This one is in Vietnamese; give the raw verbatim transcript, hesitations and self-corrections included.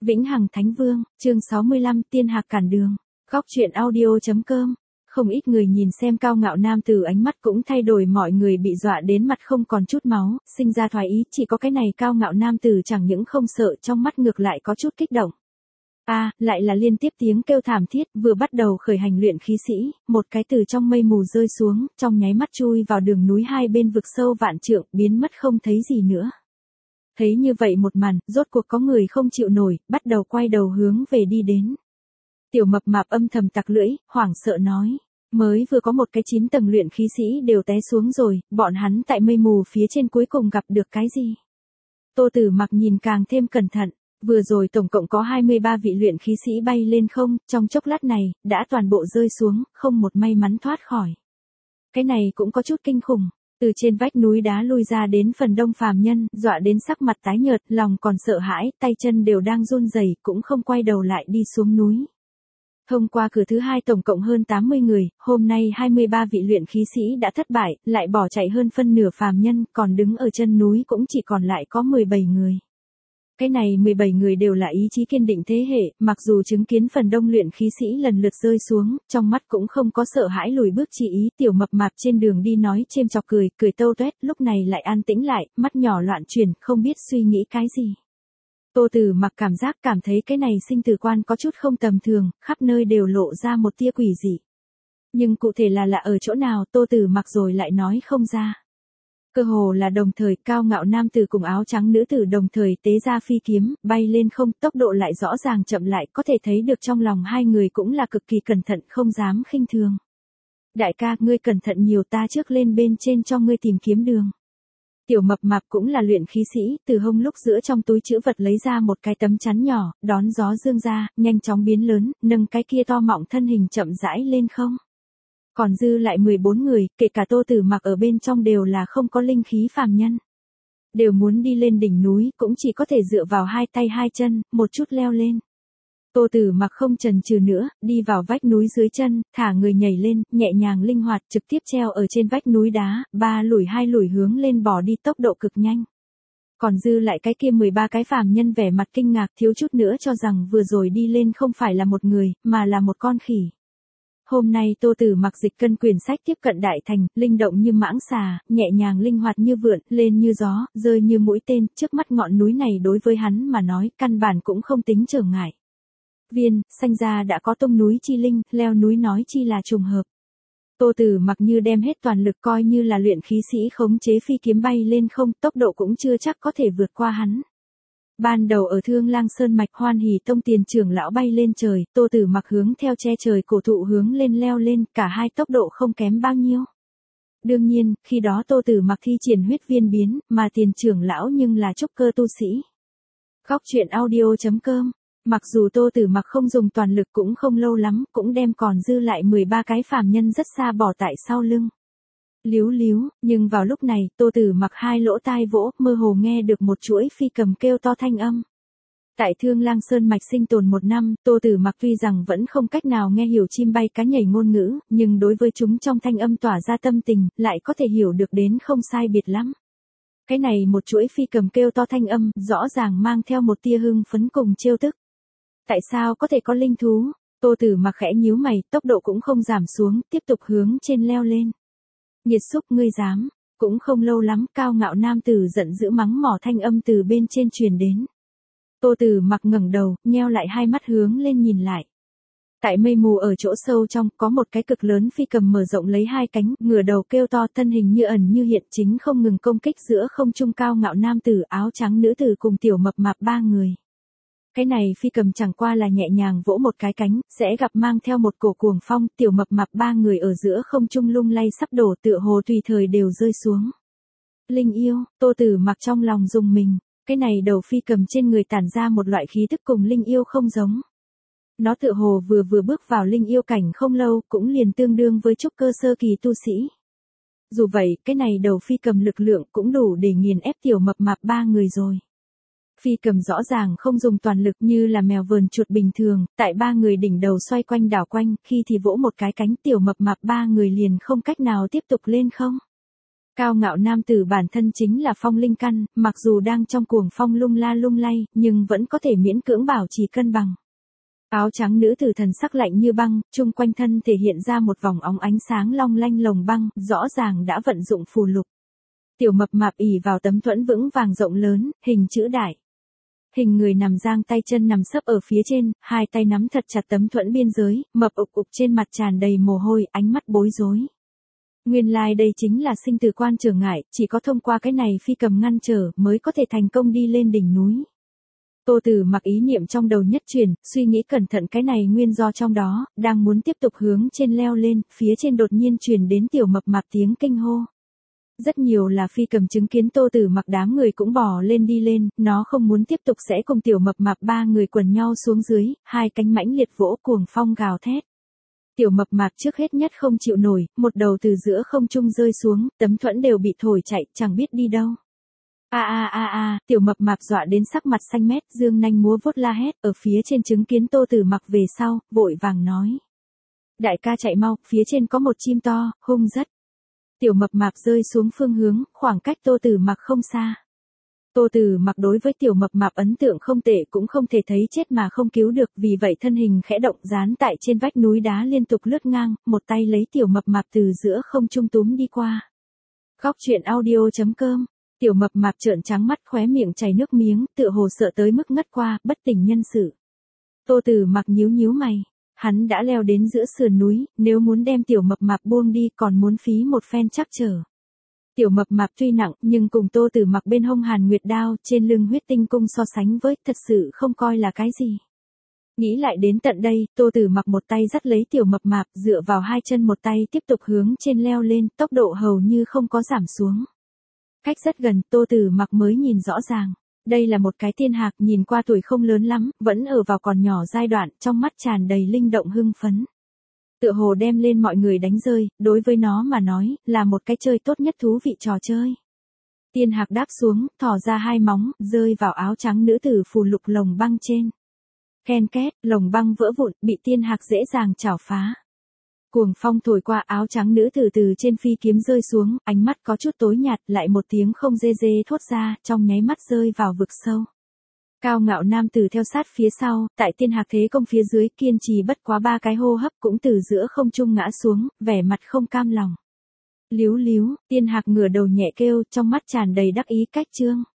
Vĩnh Hằng Thánh Vương, chương sáu mươi lăm, Tiên Hạc cản đường. Góc truyện audio.com. Không ít người nhìn xem cao ngạo nam tử ánh mắt cũng thay đổi, mọi người bị dọa đến mặt không còn chút máu, sinh ra thoái ý, chỉ có cái này cao ngạo nam tử chẳng những không sợ, trong mắt ngược lại có chút kích động. A, à, lại là liên tiếp tiếng kêu thảm thiết, vừa bắt đầu khởi hành luyện khí sĩ, một cái từ trong mây mù rơi xuống, trong nháy mắt chui vào đường núi hai bên vực sâu vạn trượng, biến mất không thấy gì nữa. Thấy như vậy một màn, rốt cuộc có người không chịu nổi, bắt đầu quay đầu hướng về đi đến. Tiểu mập mạp âm thầm tặc lưỡi, hoảng sợ nói, mới vừa có một cái chín tầng luyện khí sĩ đều té xuống rồi, bọn hắn tại mây mù phía trên cuối cùng gặp được cái gì? Tô Tử Mặc nhìn càng thêm cẩn thận, vừa rồi tổng cộng có hai mươi ba vị luyện khí sĩ bay lên không, trong chốc lát này, đã toàn bộ rơi xuống, không một may mắn thoát khỏi. Cái này cũng có chút kinh khủng. Từ trên vách núi đá lui ra đến phần đông phàm nhân, dọa đến sắc mặt tái nhợt, lòng còn sợ hãi, tay chân đều đang run rẩy, cũng không quay đầu lại đi xuống núi. Thông qua cửa thứ hai tổng cộng hơn tám mươi người, hôm nay hai mươi ba vị luyện khí sĩ đã thất bại, lại bỏ chạy hơn phân nửa phàm nhân, còn đứng ở chân núi cũng chỉ còn lại có mười bảy người. Cái này mười bảy người đều là ý chí kiên định thế hệ, mặc dù chứng kiến phần đông luyện khí sĩ lần lượt rơi xuống, trong mắt cũng không có sợ hãi lùi bước chi ý, tiểu mập mạp trên đường đi nói chêm chọc cười, cười tâu tuét, lúc này lại an tĩnh lại, mắt nhỏ loạn chuyển, không biết suy nghĩ cái gì. Tô Tử Mặc cảm giác cảm thấy cái này sinh tử quan có chút không tầm thường, khắp nơi đều lộ ra một tia quỷ dị. Nhưng cụ thể là là ở chỗ nào Tô Tử Mặc rồi lại nói không ra. Cơ hồ là đồng thời, cao ngạo nam tử cùng áo trắng nữ tử đồng thời tế ra phi kiếm, bay lên không, tốc độ lại rõ ràng chậm lại, có thể thấy được trong lòng hai người cũng là cực kỳ cẩn thận, không dám khinh thường. Đại ca, ngươi cẩn thận nhiều, ta trước lên bên trên cho ngươi tìm kiếm đường. Tiểu mập mạp cũng là luyện khí sĩ, từ hông lúc giữa trong túi trữ vật lấy ra một cái tấm chắn nhỏ, đón gió dương ra, nhanh chóng biến lớn, nâng cái kia to mọng thân hình chậm rãi lên không. Còn dư lại mười bốn người, kể cả Tô Tử Mặc ở bên trong đều là không có linh khí phàm nhân. Đều muốn đi lên đỉnh núi, cũng chỉ có thể dựa vào hai tay hai chân, một chút leo lên. Tô Tử Mặc không chần chừ nữa, đi vào vách núi dưới chân, thả người nhảy lên, nhẹ nhàng linh hoạt trực tiếp treo ở trên vách núi đá, ba lùi hai lùi hướng lên bò đi tốc độ cực nhanh. Còn dư lại cái kia mười ba cái phàm nhân vẻ mặt kinh ngạc, thiếu chút nữa cho rằng vừa rồi đi lên không phải là một người, mà là một con khỉ. Hôm nay Tô Tử Mặc dịch cân quyển sách tiếp cận đại thành, linh động như mãng xà, nhẹ nhàng linh hoạt như vượn, lên như gió, rơi như mũi tên, trước mắt ngọn núi này đối với hắn mà nói, căn bản cũng không tính trở ngại. Viên, sanh ra đã có tông núi chi linh, leo núi nói chi là trùng hợp. Tô Tử Mặc như đem hết toàn lực coi như là luyện khí sĩ khống chế phi kiếm bay lên không, tốc độ cũng chưa chắc có thể vượt qua hắn. Ban đầu ở Thương Lang Sơn mạch Hoan Hỷ Tông tiền trưởng lão bay lên trời, Tô Tử Mặc hướng theo che trời cổ thụ hướng lên leo lên, cả hai tốc độ không kém bao nhiêu. Đương nhiên, khi đó Tô Tử Mặc thi triển huyết viên biến, mà tiền trưởng lão nhưng là trúc cơ tu sĩ. Góc truyện audio.com. Mặc dù Tô Tử Mặc không dùng toàn lực cũng không lâu lắm, cũng đem còn dư lại mười ba cái phàm nhân rất xa bỏ tại sau lưng. Líu líu, nhưng vào lúc này, Tô Tử Mặc hai lỗ tai vỗ, mơ hồ nghe được một chuỗi phi cầm kêu to thanh âm. Tại Thương Lang Sơn mạch sinh tồn một năm, Tô Tử Mặc tuy rằng vẫn không cách nào nghe hiểu chim bay cá nhảy ngôn ngữ, nhưng đối với chúng trong thanh âm tỏa ra tâm tình, lại có thể hiểu được đến không sai biệt lắm. Cái này một chuỗi phi cầm kêu to thanh âm, rõ ràng mang theo một tia hưng phấn cùng trêu tức. Tại sao có thể có linh thú? Tô Tử Mặc khẽ nhíu mày, tốc độ cũng không giảm xuống, tiếp tục hướng trên leo lên. Nhiệt xúc, ngươi dám? Cũng không lâu lắm, cao ngạo nam tử giận dữ mắng mỏ thanh âm từ bên trên truyền đến. Tô Tử Mặc ngẩng đầu, nheo lại hai mắt hướng lên nhìn lại. Tại mây mù ở chỗ sâu trong, có một cái cực lớn phi cầm mở rộng lấy hai cánh, ngửa đầu kêu to, thân hình như ẩn như hiện, chính không ngừng công kích giữa không trung cao ngạo nam tử, áo trắng nữ tử cùng tiểu mập mạp ba người. Cái này phi cầm chẳng qua là nhẹ nhàng vỗ một cái cánh, sẽ gặp mang theo một cổ cuồng phong, tiểu mập mạp ba người ở giữa không trung lung lay sắp đổ, tựa hồ tùy thời đều rơi xuống. Linh yêu, Tô Tử Mặc trong lòng rùng mình, cái này đầu phi cầm trên người tản ra một loại khí tức cùng linh yêu không giống. Nó tựa hồ vừa vừa bước vào linh yêu cảnh không lâu, cũng liền tương đương với trúc cơ sơ kỳ tu sĩ. Dù vậy, cái này đầu phi cầm lực lượng cũng đủ để nghiền ép tiểu mập mạp ba người rồi. Phi cầm rõ ràng không dùng toàn lực như là mèo vờn chuột bình thường, tại ba người đỉnh đầu xoay quanh đảo quanh, khi thì vỗ một cái cánh, tiểu mập mạp ba người liền không cách nào tiếp tục lên không. Cao ngạo nam tử bản thân chính là phong linh căn, mặc dù đang trong cuồng phong lung la lung lay, nhưng vẫn có thể miễn cưỡng bảo trì cân bằng. Áo trắng nữ tử thần sắc lạnh như băng, chung quanh thân thể hiện ra một vòng óng ánh sáng long lanh lồng băng, rõ ràng đã vận dụng phù lục. Tiểu mập mạp ỉ vào tấm thuẫn vững vàng rộng lớn, hình chữ đại. Hình người nằm giang tay chân nằm sấp ở phía trên, hai tay nắm thật chặt tấm thuẫn biên giới, mập ục ục trên mặt tràn đầy mồ hôi, ánh mắt bối rối. Nguyên lai like đây chính là sinh tử quan trở ngại, chỉ có thông qua cái này phi cầm ngăn trở mới có thể thành công đi lên đỉnh núi. Tô Tử Mặc ý niệm trong đầu nhất chuyển, suy nghĩ cẩn thận cái này nguyên do trong đó, đang muốn tiếp tục hướng trên leo lên, phía trên đột nhiên truyền đến tiểu mập mạp tiếng kinh hô. Rất nhiều là phi cầm chứng kiến Tô Tử Mặc đám người cũng bò lên đi lên, nó không muốn tiếp tục sẽ cùng tiểu mập mạp ba người quần nhau xuống dưới, hai cánh mãnh liệt vỗ cuồng phong gào thét. Tiểu mập mạp trước hết nhất không chịu nổi, một đầu từ giữa không trung rơi xuống, tấm thuẫn đều bị thổi chạy, chẳng biết đi đâu. A a a a, tiểu mập mạp dọa đến sắc mặt xanh mét, dương nanh múa vuốt la hét, ở phía trên chứng kiến Tô Tử Mặc về sau, vội vàng nói: "Đại ca chạy mau, phía trên có một chim to, hung rất." Tiểu mập mạp rơi xuống phương hướng, khoảng cách Tô Tử Mặc không xa. Tô Tử Mặc đối với tiểu mập mạp ấn tượng không tệ, cũng không thể thấy chết mà không cứu được, vì vậy thân hình khẽ động dán tại trên vách núi đá liên tục lướt ngang, một tay lấy tiểu mập mạp từ giữa không trung túm đi qua. Góc truyện audio chấm com. Tiểu mập mạp trợn trắng mắt, khóe miệng chảy nước miếng, tựa hồ sợ tới mức ngất qua, bất tỉnh nhân sự. Tô Tử Mặc nhíu nhíu mày, hắn đã leo đến giữa sườn núi, nếu muốn đem tiểu mập mạp buông đi còn muốn phí một phen trắc trở. Tiểu mập mạp tuy nặng, nhưng cùng Tô Tử Mặc bên hông Hàn Nguyệt đao, trên lưng huyết tinh cung so sánh với, thật sự không coi là cái gì. Nghĩ lại đến tận đây, Tô Tử Mặc một tay dắt lấy tiểu mập mạp, dựa vào hai chân một tay tiếp tục hướng trên leo lên, tốc độ hầu như không có giảm xuống. Cách rất gần, Tô Tử Mặc mới nhìn rõ ràng. Đây là một cái tiên hạc, nhìn qua tuổi không lớn lắm, vẫn ở vào còn nhỏ giai đoạn, trong mắt tràn đầy linh động hưng phấn. Tựa hồ đem lên mọi người đánh rơi, đối với nó mà nói, là một cái chơi tốt nhất thú vị trò chơi. Tiên hạc đáp xuống, thò ra hai móng, rơi vào áo trắng nữ tử phù lục lồng băng trên. Ken két, lồng băng vỡ vụn, bị tiên hạc dễ dàng chảo phá. Cuồng phong thổi qua, áo trắng nữ tử từ trên phi kiếm rơi xuống, ánh mắt có chút tối nhạt, lại một tiếng không dê dê thốt ra, trong nháy mắt rơi vào vực sâu. Cao ngạo nam tử theo sát phía sau, tại tiên hạc thế công phía dưới, kiên trì bất quá ba cái hô hấp cũng từ giữa không trung ngã xuống, vẻ mặt không cam lòng. Líu líu, tiên hạc ngửa đầu nhẹ kêu, trong mắt tràn đầy đắc ý cách trương.